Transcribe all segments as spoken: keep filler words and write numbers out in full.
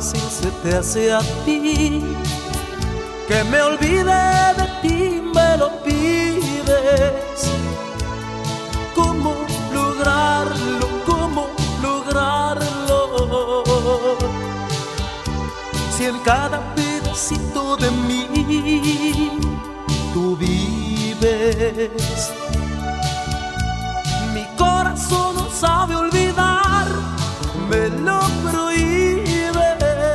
fácil se te hace a ti que me olvide de ti, me lo pides. ¿Cómo lograrlo? ¿Cómo lograrlo? Si en cada pedacito de mí tú vives. Mi corazón no sabe olvidar, me lo prohíbe.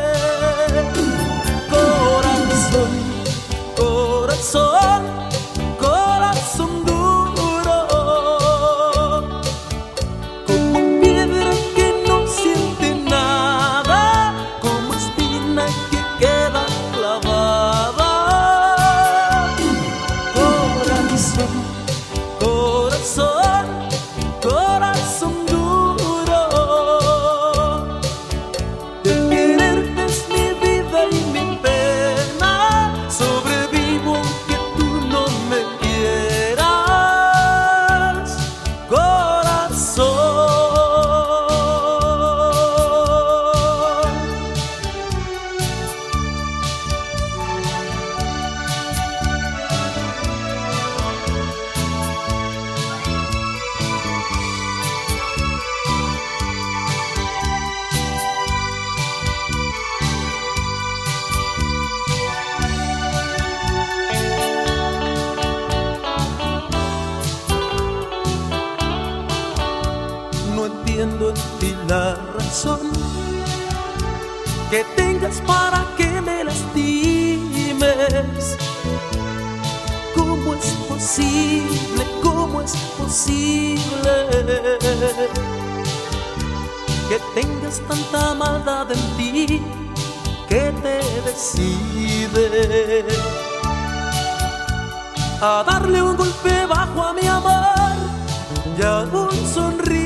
Corazón, corazón, corazón duro, como piedra que no siente nada, como espina que queda clavada. Corazón, corazón, corazón duro, de quererte es mi vida y mi pena. Sobrevivo aunque tú no me quieras, corazón. No entiendo en ti la razón que tengas para que me lastimes. ¿Cómo es posible? ¿Cómo es posible que tengas tanta maldad en ti que te decide a darle un golpe bajo a mi amor y a un sonríe?